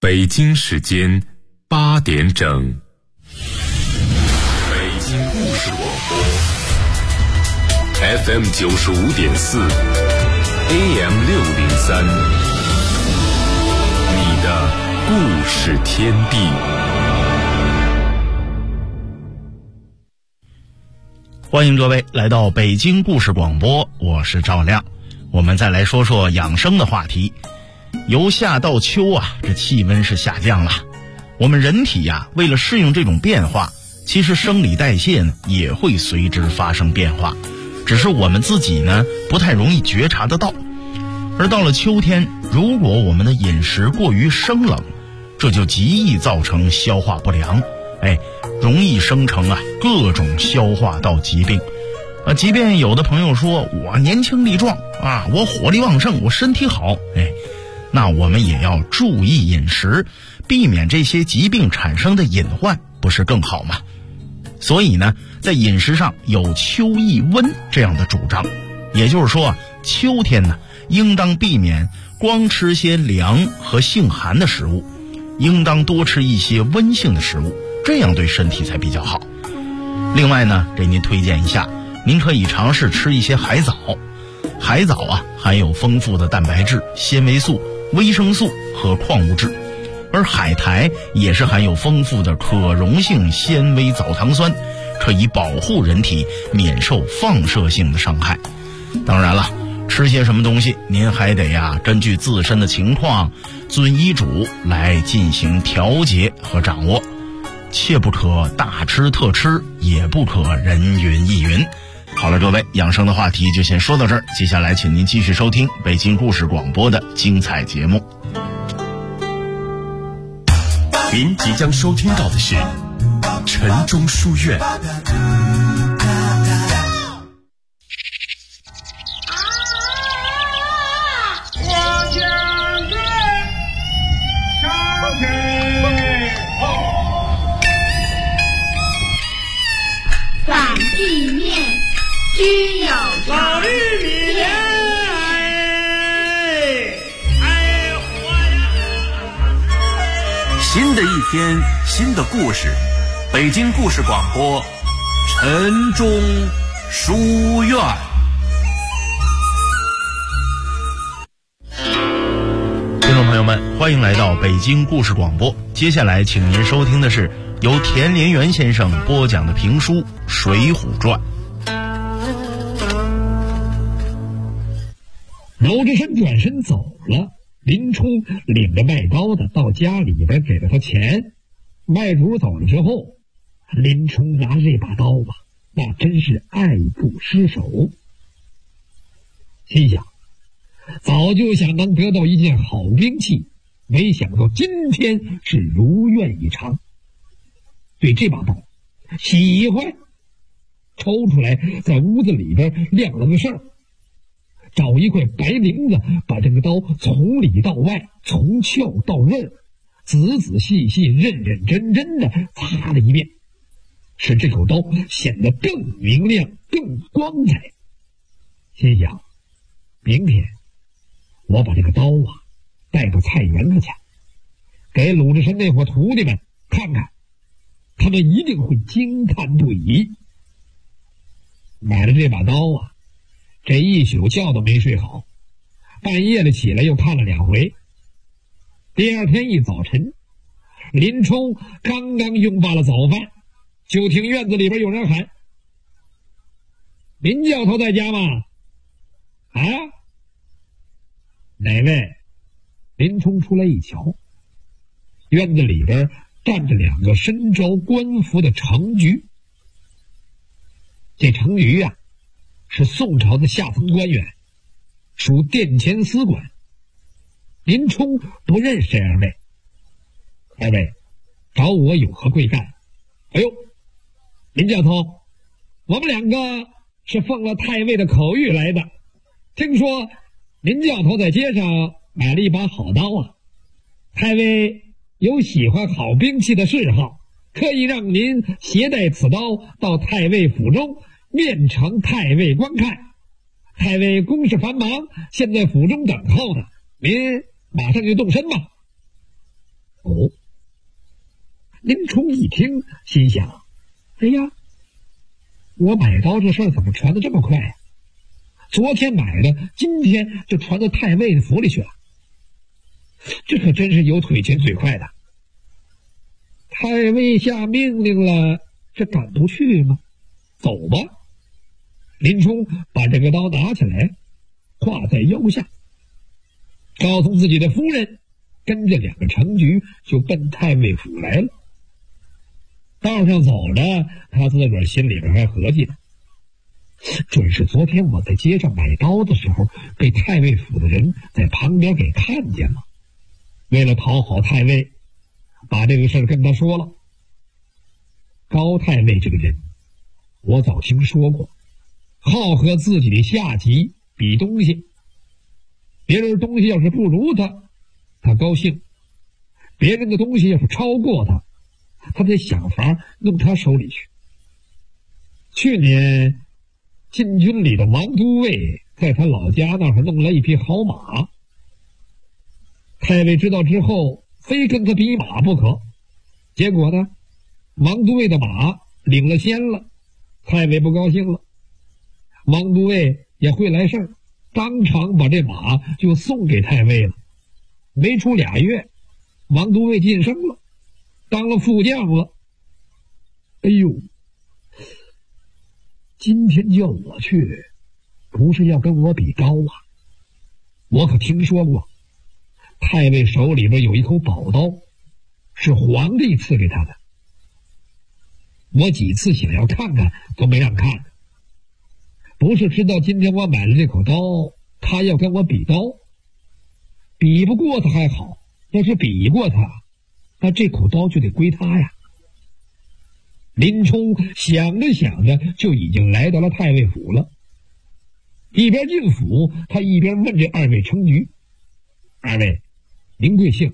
北京时间8点整，北京故事广播 FM 95.4 AM 603，你的故事天地。 欢迎各位来到北京故事广播，我是赵亮。我们再来说说养生的话题。由夏到秋啊，这气温是下降了。我们人体呀，为了适应这种变化，其实生理代谢呢也会随之发生变化，只是我们自己呢不太容易觉察得到。而到了秋天，如果我们的饮食过于生冷，这就极易造成消化不良，容易生成各种消化道疾病。即便有的朋友说我年轻力壮我火力旺盛，我身体好，那我们也要注意饮食，避免这些疾病产生的隐患，不是更好吗？所以呢，在饮食上有秋易温这样的主张，也就是说秋天呢，应当避免光吃些凉和性寒的食物，应当多吃一些温性的食物，这样对身体才比较好。另外呢，给您推荐一下，您可以尝试吃一些海藻。海藻含有丰富的蛋白质、纤维素、维生素和矿物质，而海苔也是含有丰富的可溶性纤维藻糖酸，可以保护人体免受放射性的伤害。当然了，吃些什么东西您还得根据自身的情况遵医嘱来进行调节和掌握，切不可大吃特吃，也不可人云亦云。好了，各位，养生的话题就先说到这儿，接下来请您继续收听北京故事广播的精彩节目。 您即将收听到的是晨钟书院。 需要老玉米新的一天，新的故事，北京故事广播晨钟书院。 听众朋友们，欢迎来到北京故事广播。接下来请您收听的是由田连元先生播讲的评书《水浒传》。 鲁智深转身走了，林冲领着卖刀的到家里边给了他钱。卖主走了之后，林冲拿这把刀那真是爱不释手，心想早就想能得到一件好兵器，没想到今天是如愿以偿。对这把刀喜欢，抽出来在屋子里边晾了个事儿，找一块白绫子，把这个刀从里到外，从鞘到刃，仔仔细细、认认真真的擦了一遍，使这口刀显得更明亮、更光彩。心想，明天我把这个刀带到菜园子去，给鲁智深那伙徒弟们看看，他们一定会惊叹不已。买了这把刀这一宿觉都没睡好，半夜了起来又看了2回。第二天一早晨，林冲刚刚用罢了早饭，就听院子里边有人喊：“林教头在家吗？”“哪位？”林冲出来一瞧，院子里边站着2个身着官服的程局。这程局是宋朝的下层官员，属殿前司管。林冲不认识2位。2位找我有何贵干？哎呦，林教头，我们2个是奉了太尉的口谕来的，听说林教头在街上买了一把好刀太尉有喜欢好兵器的嗜好，可以让您携带此刀到太尉府中面呈太尉观看。太尉公事繁忙，现在府中等候呢，您马上就动身吧。 林冲一听，心想：哎呀，我买刀这事儿怎么传得这么快呀？昨天买的，今天就传到太尉的府里去了。这可真是有腿勤嘴快的。太尉下命令了，这敢不去吗？走吧。林冲把这个刀拿起来，挎在腰下，告诉自己的夫人，跟着2个程局就奔太尉府来了。道上走着，他自个儿心里边还合计呢，准是昨天我在街上买刀的时候，被太尉府的人在旁边给看见了。为了讨好太尉，把这个事儿跟他说了。高太尉这个人，我早听说过，好和自己的下级比东西，别人东西要是不如他，他高兴；别人的东西要是超过他，他得想法弄他手里去。去年禁军里的王都尉在他老家那儿弄了一匹好马，太尉知道之后，非跟他比马不可。结果呢，王都尉的马领了先了，太尉不高兴了。王都尉也会来事儿，当场把这马就送给太尉了。没出2月，王都尉晋升了，当了副将了。哎呦，今天叫我去，不是要跟我比高啊！我可听说过，太尉手里边有一口宝刀，是皇帝赐给他的。我几次想要看看，都没让看。不是知道今天我买了这口刀，他要跟我比刀，比不过他还好，要是比过他，那这口刀就得归他呀。林冲想着想着，就已经来到了太尉府了。一边进府，他一边问这2位程局：“二位，您贵姓？”“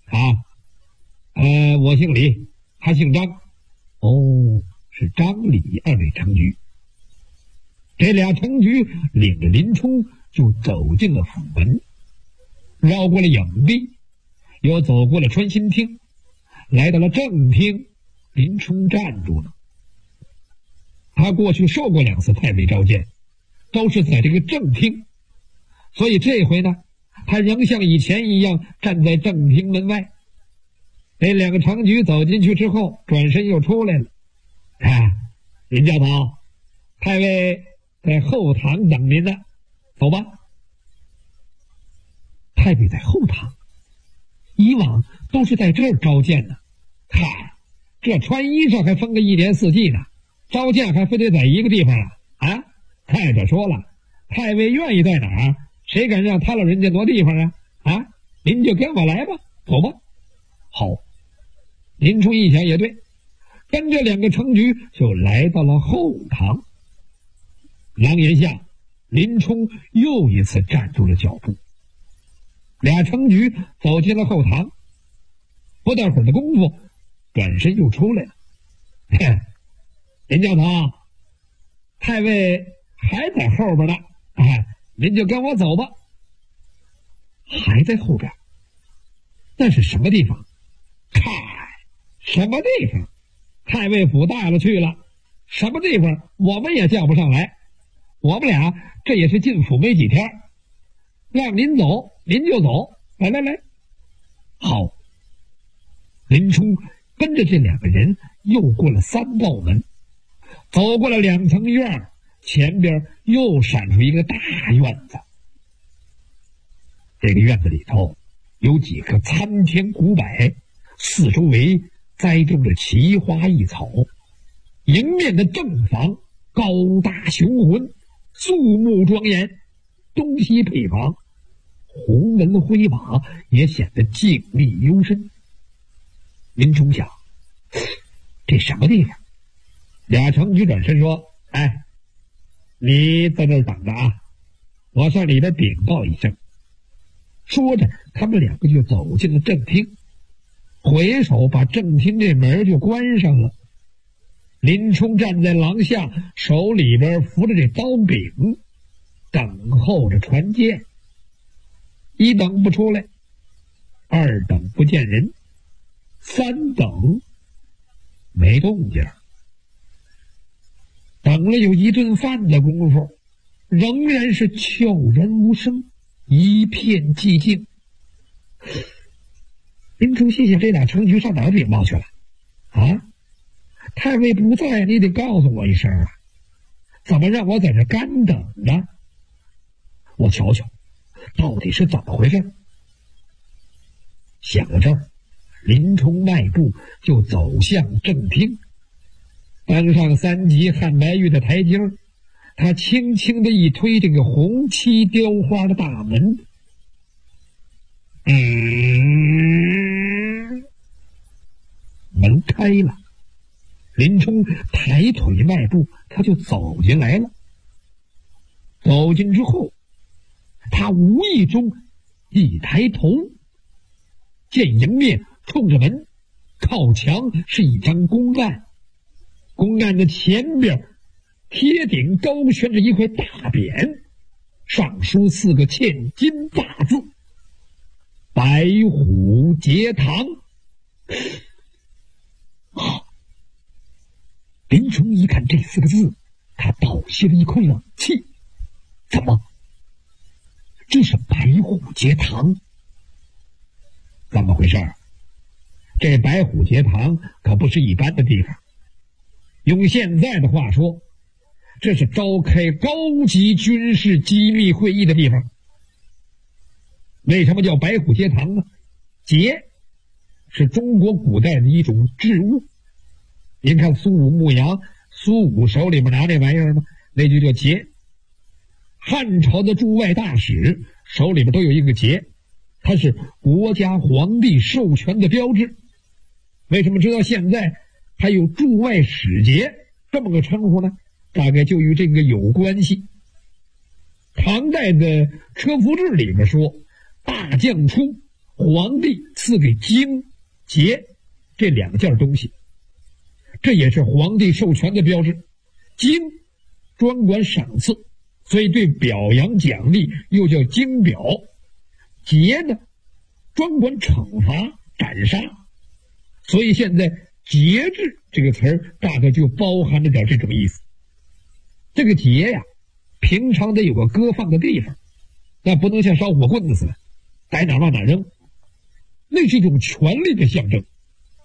我姓李，他姓张。”“哦，是张李2位程局。”这俩程局领着林冲就走进了府门，绕过了影壁，又走过了穿心厅，来到了正厅。林冲站住了。他过去受过2次太尉召见，都是在这个正厅，所以这回呢，他仍像以前一样站在正厅门外。这2个程局走进去之后，转身又出来了。“林教头，太尉在后堂等您呢，走吧。”太尉在后堂，以往都是在这儿召见的。这穿衣裳还分个1年4季呢，召见还非得在一个地方啊？再者说了，太尉愿意在哪儿，谁敢让他老人家挪地方啊？您就跟我来吧，走吧。好，林冲一想也对，跟着2个程局就来到了后堂。廊檐下，林冲又一次站住了脚步。俩程局走进了后堂，不大会儿的功夫，转身又出来了。林教头，太尉还在后边呢，您就跟我走吧。还在后边？那是什么地方？什么地方？太尉府大了去了，什么地方我们也叫不上来。我们俩这也是进府没几天，让您走您就走，来。好，林冲跟着这2个人又过了3道门，走过了2层院，前边又闪出一个大院子。这个院子里头有几棵参天古柏，四周围栽种着奇花异草。迎面的正房高大雄浑，肃穆庄严，东西配房，红门灰瓦也显得静谧幽深。林冲想，这什么地方？俩程局转身说：“你在这儿等着啊，我上里边禀报一声。”说着，他们2个就走进了正厅，回手把正厅这门就关上了。林冲站在廊下，手里边扶着这刀柄，等候着传见。1等不出来，2等不见人 3等，没动静。等了有一顿饭的功夫，仍然是悄然无声，一片寂静。林冲心想，这俩程局上哪儿禀报去了啊？太尉不在，你得告诉我一声啊！怎么让我在这干等着？我瞧瞧，到底是怎么回事？想到这儿，林冲迈步就走向正厅，搬上3级汉白玉的台阶，他轻轻地一推这个红漆雕花的大门，门开了。林冲抬腿迈步，他就走进来了。走进之后，他无意中一抬头，见迎面冲着门靠墙是一张公案，公案的前边贴顶高悬着一块大匾，上书4个嵌金大字：白虎节堂。林冲一看这4个字，他倒吸了一口冷气。怎么？这是白虎节堂？怎么回事？这白虎节堂可不是一般的地方，用现在的话说，这是召开高级军事机密会议的地方。为什么叫白虎节堂呢？节是中国古代的一种置物，您看苏武牧羊，苏武手里面拿这玩意儿吗？那就叫节。汉朝的驻外大使手里面都有一个节，它是国家皇帝授权的标志。为什么直到现在还有驻外使节这么个称呼呢？大概就与这个有关系。唐代的车服志里面说，大将出，皇帝赐给京、节这2件东西，这也是皇帝授权的标志。京专管赏赐，所以对表扬奖励又叫京表；节呢，专管惩罚斩杀，所以现在节制这个词儿大概就包含了点这种意思。这个节呀，平常得有个搁放的地方，那不能像烧火棍子似的逮哪往哪扔，那是一种权力的象征。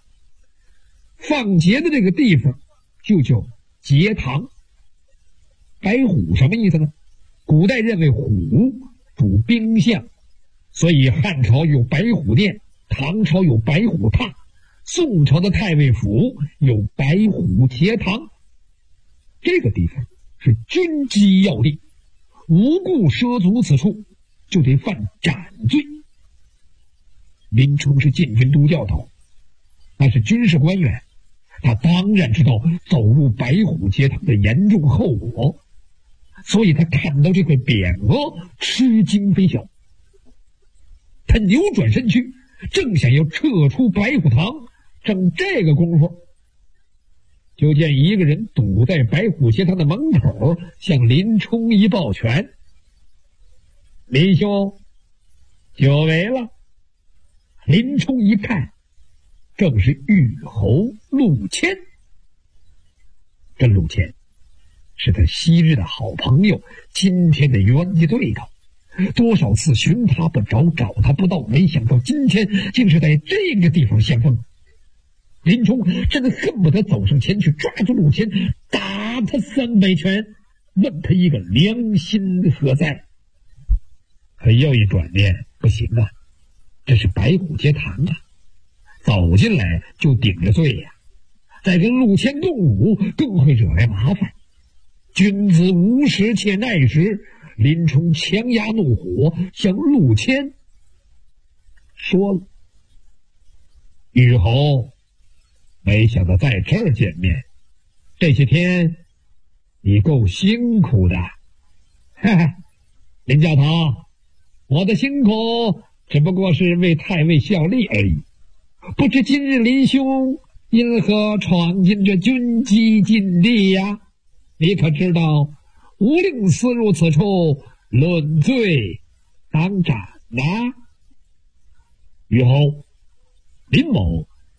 放节的这个地方就叫节堂。白虎什么意思呢？古代认为虎主兵象，所以汉朝有白虎殿，唐朝有白虎榻，宋朝的太尉府有白虎节堂。这个地方是军机要地，无故涉足此处就得犯斩罪。林冲是禁军都教头，那是军事官员，他当然知道走入白虎节堂的严重后果，所以他看到这块匾额吃惊非小。他扭转身躯，正想要撤出白虎堂，正这个功夫，就见一个人堵在白虎节堂的门口，向林冲一抱拳：“林兄，久违了。”林冲一看，正是玉侯陆谦。这陆谦是他昔日的好朋友，今天的冤家对头，多少次寻他不着，找他不到，没想到今天竟是在这个地方相逢。林冲真的恨不得走上前去抓住陆谦，打他300拳，问他一个良心何在。可又一转念，不行啊，这是白虎节堂啊，走进来就顶着罪呀，再跟陆谦动武更会惹来麻烦。君子无时且耐时，林冲强压怒火，向陆谦说了：“玉侯，没想到在这儿见面，这些天你够辛苦的。”“哈哈，林教头，我的辛苦只不过是为太尉效力而已，不知今日林兄因何闯进这军机禁地呀？你可知道无令私入此处，论罪当斩呐！”“玉侯，林某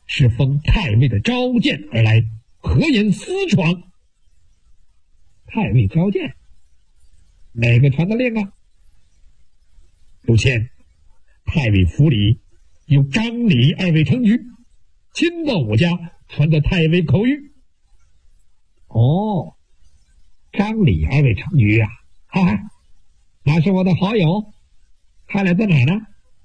是奉太尉的召见而来，何言私闯？太尉召见，哪个传的令啊？陆谦，太尉府里有张李二位承局，亲到我家传的太尉口谕。哦，张李二位承局啊，哈哈，那是我的好友，他俩在哪呢？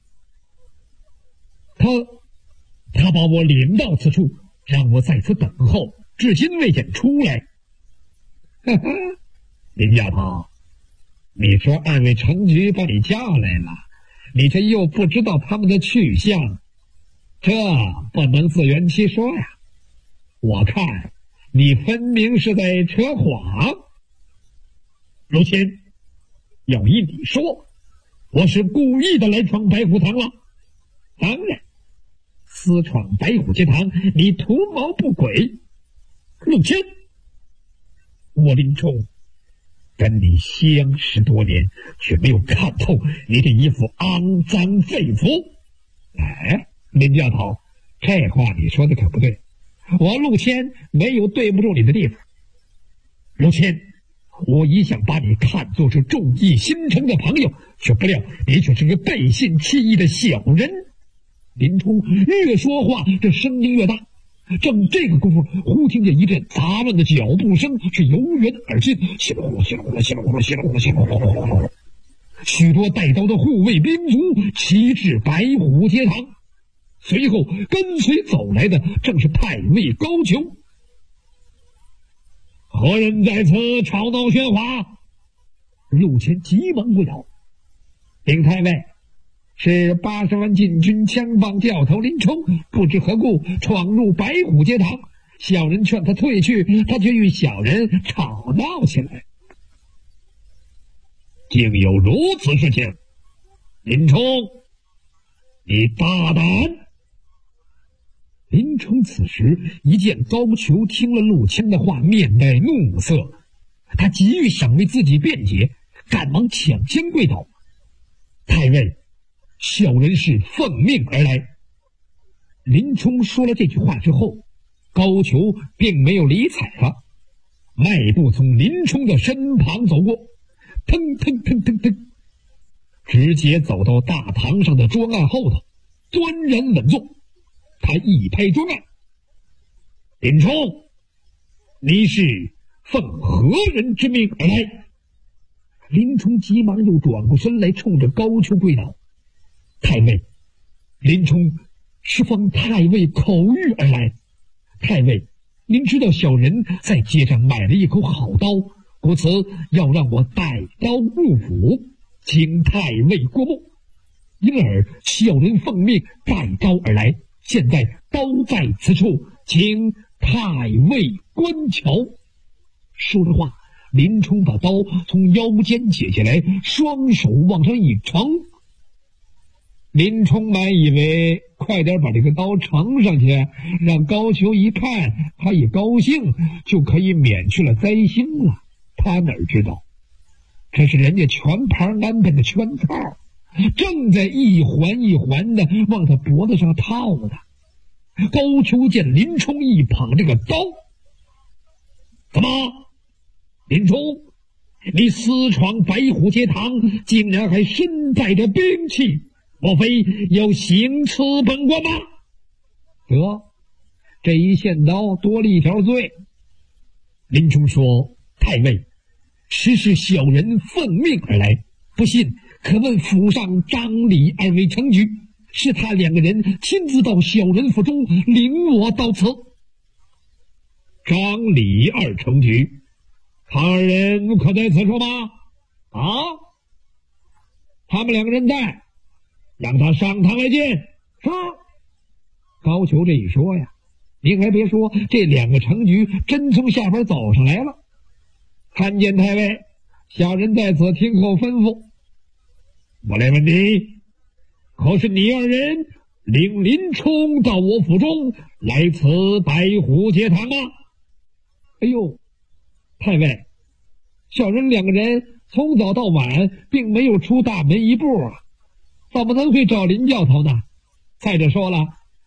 他把我领到此处，让我在此等候，至今未见出来。哈哈，林教头，你说二位承局把你叫来了，你这又不知道他们的去向，这不能自圆其说呀。我看你分明是在扯谎。陆谦，要依你说，我是故意的来闯白虎堂了。当然，私闯白虎节堂，你图谋不轨。陆谦，我林冲跟你相识多年，却没有看透你这一副肮脏废物。哎，林教头，这话你说的可不对，我陆谦没有对不住你的地方。陆谦，我一向把你看作是重义心诚的朋友，却不料你却是个背信弃义的小人。林冲越说话，这声音越大。正这个功夫，忽听见一阵杂乱的脚步声是由远而近，稀里呼噜，稀里呼噜，稀里呼噜，稀里呼噜，稀里呼噜。许多带刀的护卫兵卒齐至白虎节堂，随后跟随走来的正是太尉高俅。何人在此吵闹喧哗？陆谦急忙跪倒。禀太尉，是80万禁军枪棒教头林冲，不知何故闯入白虎节堂，小人劝他退去，他却与小人吵闹起来。竟有如此事情！林冲，你大胆！林冲此时一见高俅听了陆谦的话，面带怒色，他急于想为自己辩解，赶忙抢先跪倒。太尉，小人是奉命而来。林冲说了这句话之后，高俅并没有理睬他，迈步从林冲的身旁走过，腾腾腾腾腾，直接走到大堂上的桌案后头，端然稳坐。他一拍桌案：“林冲，你是奉何人之命而来？”林冲急忙又转过身来，冲着高俅跪倒：“太尉，林冲是奉太尉口谕而来。太尉，您知道小人在街上买了一口好刀，故此要让我带刀入府，请太尉过目。因而小人奉命带刀而来，现在刀在此处，请太尉观瞧。”说着话，林冲把刀从腰间解下来，双手往上一撑。林冲满以为快点把这个刀呈上去，让高俅一看他一高兴，就可以免去了灾星了。他哪知道这是人家全盘安排的圈套，正在一环一环的往他脖子上套呢。高俅见林冲一捧这个刀：“怎么，林冲，你私闯白虎节堂，竟然还身带着兵器，莫非要行刺本官吗？”得，这一献刀多了一条罪。林冲说：“太尉，实是小人奉命而来，不信可问府上张李二位承局，是他两个人亲自到小人府中领我到此。”张李二承局，他人可在此处吗？啊，他们两个人在，让他上堂来见。是。高俅这一说呀，您还别说，这两个承局真从下边走上来了。参见太尉，小人在此听候吩咐。我来问你，可是你二人领林冲到我府中来此白虎节堂吗？哎呦，太尉，小人两个人从早到晚并没有出大门一步啊，怎么能会找林教头呢？再者说了，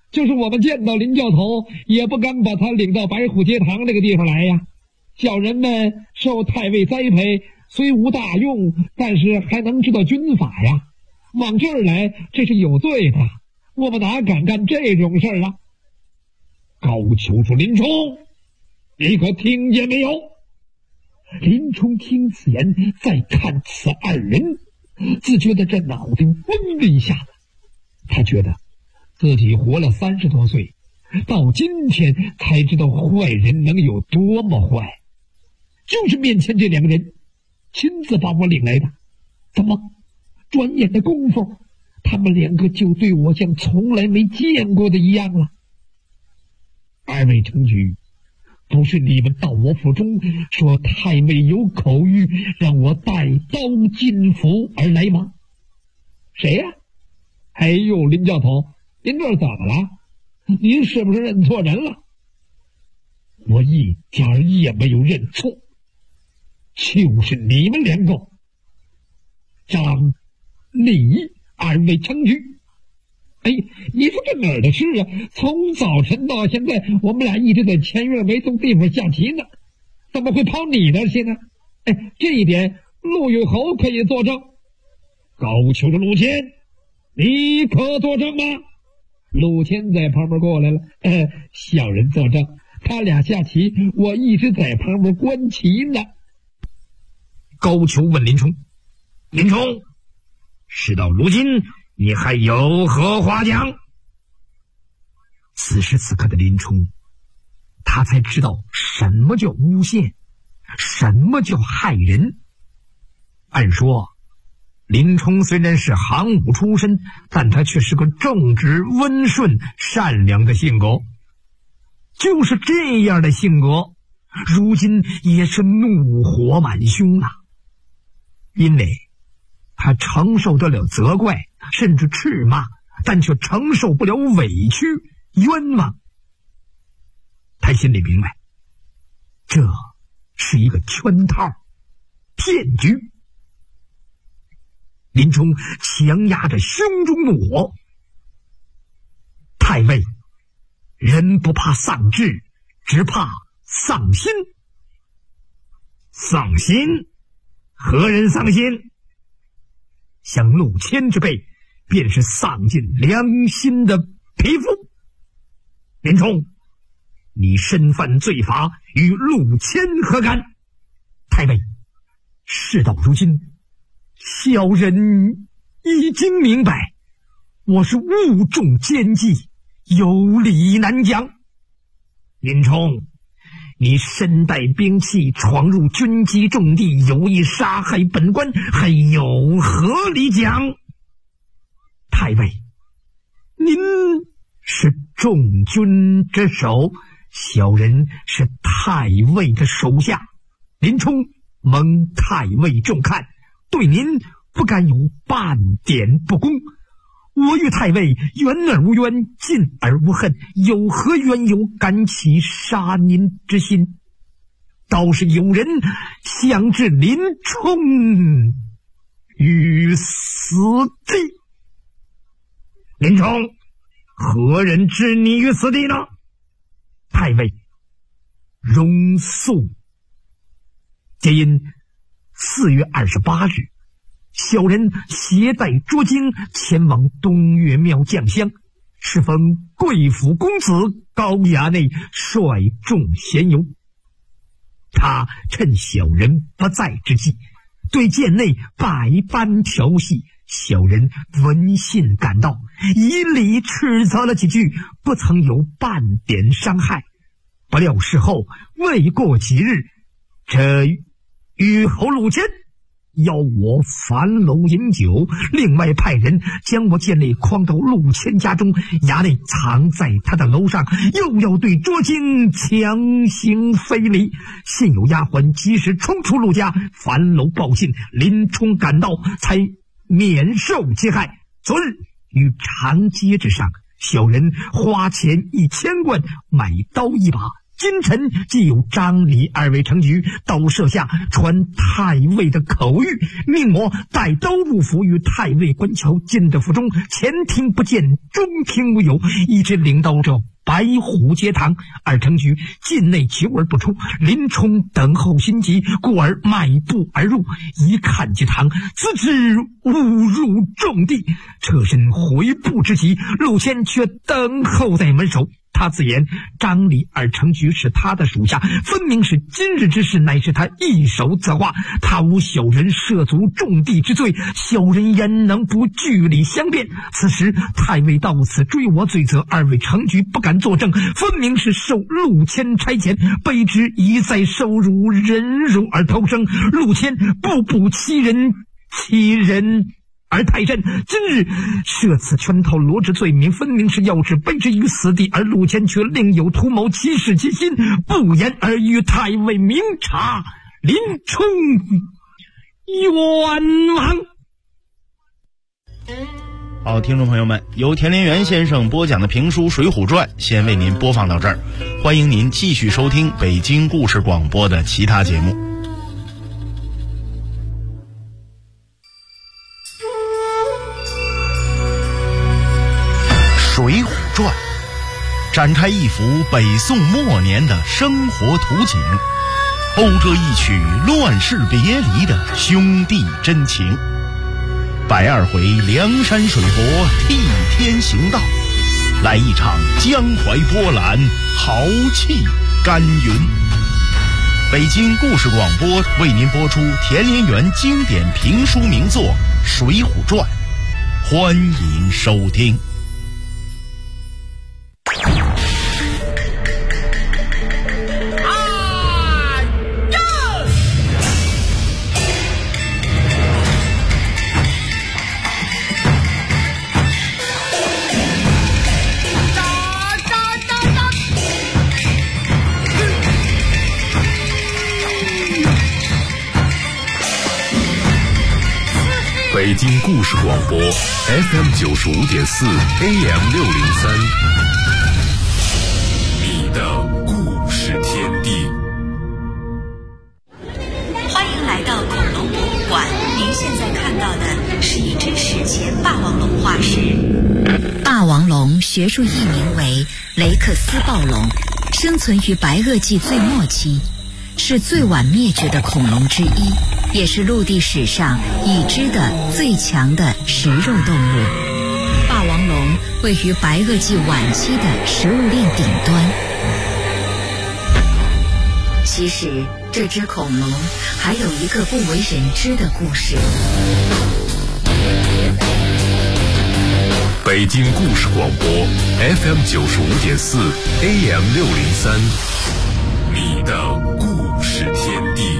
就是我们见到林教头，也不敢把他领到白虎节堂这个地方来呀。小人们受太尉栽培，虽无大用，但是还能知道军法呀。往这儿来，这是有罪的，我们哪敢干这种事儿啊？高俅说：“林冲，你可听见没有？”林冲听此言，再看此二人，自觉得这脑袋嗡的一下子。他觉得自己活了30多岁，到今天才知道坏人能有多么坏。就是面前这2个人亲自把我领来的，怎么转眼的功夫，他们2个就对我像从来没见过的一样了。2位承举，不是你们到我府中说太尉有口谕，让我带刀进府而来吗？谁呀？哎呦，林教头，您这怎么了？您是不是认错人了？我一点儿也没有认错，就是你们2个，张、李2位承举。哎，你说这哪儿的事啊？从早晨到现在，我们俩一直在前院没动地方下棋呢，怎么会跑你那儿去呢？哎，这一点陆允侯可以作证。高俅的陆谦，你可作证吗？陆谦在旁边过来了，小人作证，他俩下棋，我一直在旁边观棋呢。 高俅问林冲：“林冲，事到如今，你还有何话讲？”此时此刻的林冲，他才知道什么叫诬陷，什么叫害人。按说林冲虽然是行伍出身，但他却是个正直、温顺、善良的性格。就是这样的性格，如今也是怒火满胸啊！因为他承受得了责怪，甚至斥骂，但却承受不了委屈、冤枉。他心里明白，这是一个圈套、骗局。林冲强压着胸中怒火：“太尉，人不怕丧志，只怕丧心。丧心？何人丧心？像陆谦之辈，便是丧尽良心的匹夫。林冲，你身犯罪法，与陆谦何干？太尉，事到如今，小人已经明白，我是误中奸计，有理难讲。林冲，你身带兵器闯入军机重地，有意杀害本官，还有何理讲？太尉，您是众军之首，小人是太尉的手下，林冲蒙太尉重看，对您不敢有半点不公。我与太尉冤而无冤，近而无恨，有何缘由敢起杀您之心？倒是有人想置林冲于死地。林冲，何人置你于死地呢？太尉容肃。皆因4月28日，小人携带捉经前往东岳庙降香，适逢贵府公子高衙内率众闲游。他趁小人不在之际，对殿内百般调戏，小人闻信赶到，以礼斥责了几句，不曾有半点伤害。不料事后未过几日，这虞侯陆谦邀我樊楼饮酒，另外派人将我剑内诓到陆谦家中，衙内藏在他的楼上，又要对捉经强行非礼。幸有丫鬟及时冲出陆家，樊楼报信，林冲赶到，才免受其害。昨日于长街之上，小人花钱1000贯买刀一把， 今臣既有张李二位成局，都设下传太尉的口谕，命我带刀入府，与太尉官桥进的府中，前庭不见，中庭无有，一直领到这白虎节堂。二成局境内久而不出，林冲等候心急，故而迈步而入，一看节堂，自知误入重地，侧身回步之际，陆谦却等候在门首。他自言张李二成局是他的属下，分明是今日之事乃是他一手策划，他无小人涉足重地之罪，小人焉能不据理相辩？此时太尉到此追我罪责，二位成局不敢作证，分明是受陆谦差遣，卑职一再受辱，忍辱而逃生。陆谦步步欺人而太甚，今日设此圈套罗织罪名，分明是要置卑职于死地，而陆谦却另有图谋，欺世其心，不言而与太尉明察，林冲冤枉。 好，听众朋友们，由田连元先生播讲的评书《水浒传》先为您播放到这儿，欢迎您继续收听北京故事广播的其他节目。《水浒传》展开一幅北宋末年的生活图景，勾着一曲乱世别离的兄弟真情。120回梁山水泊替天行道，来一场江淮波澜，豪气干云。北京故事广播为您播出田连元经典评书名作《水浒传》，欢迎收听。 北京故事广播 FM 95.4 AM 603，你的故事天地。 欢迎来到恐龙博物馆，您现在看到的是一只史前霸王龙化石。霸王龙学术译名为雷克斯暴龙，生存于白垩纪最末期，是最晚灭绝的恐龙之一，也是陆地史上已知的最强的食肉动物。霸王龙位于白垩纪晚期的食物链顶端。其实这只恐龙还有一个不为人知的故事。 北京故事广播 FM 95.4 AM 603，你的故事天地。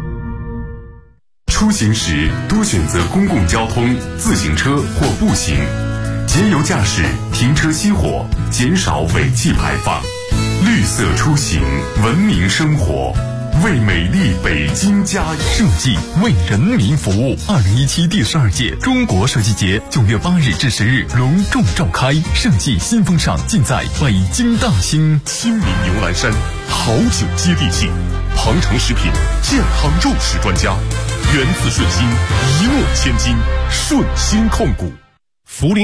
出行时多选择公共交通、自行车或步行，节油驾驶，停车熄火，减少尾气排放。绿色出行，文明生活，为美丽北京加油。 设计为人民服务。2017第12届中国设计节9月8日至10日隆重召开，设计新风尚尽在北京大兴。 亲民牛栏山，好酒接地气，庞城食品健康肉食专家，源自顺心，一诺千金，顺心控股。涪陵